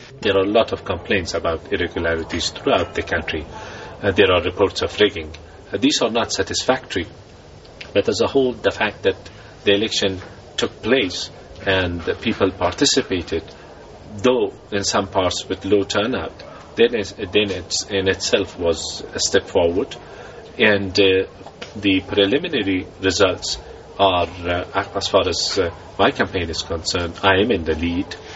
There are a lot of complaints about irregularities throughout the country. There are reports of rigging. These are not satisfactory. But as a whole, the fact that the election took place and the people participated, though in some parts with low turnout, then it's in itself was a step forward. And the preliminary results are, as far as my campaign is concerned, I am in the lead.